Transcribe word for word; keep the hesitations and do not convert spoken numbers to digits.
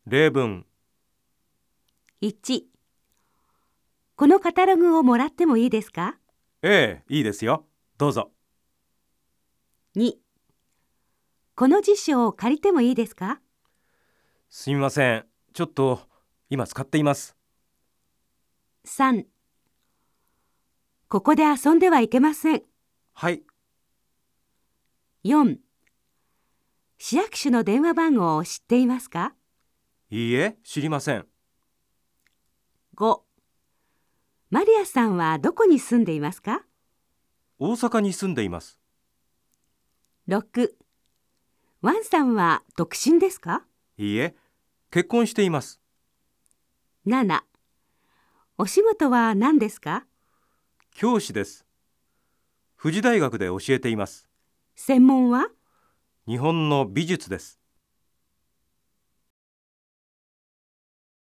例文。 いち、このカタログをもらってもいいですか？ ええ、いいですよ。どうぞ。 に、この辞書を借りてもいいですか？ すみません。ちょっと今使っています。 さん、ここで遊んではいけません。 はい。 よん、市役所の電話番号を知っていますか？ いいえ、知りません。 ご、マリアさんはどこに住んでいますか？ 大阪に住んでいます。 ろく、ワンさんは独身ですか？ いいえ、結婚しています。 なな、お仕事は何ですか？ 教師です。富士大学で教えています。 専門は？ 日本の美術です。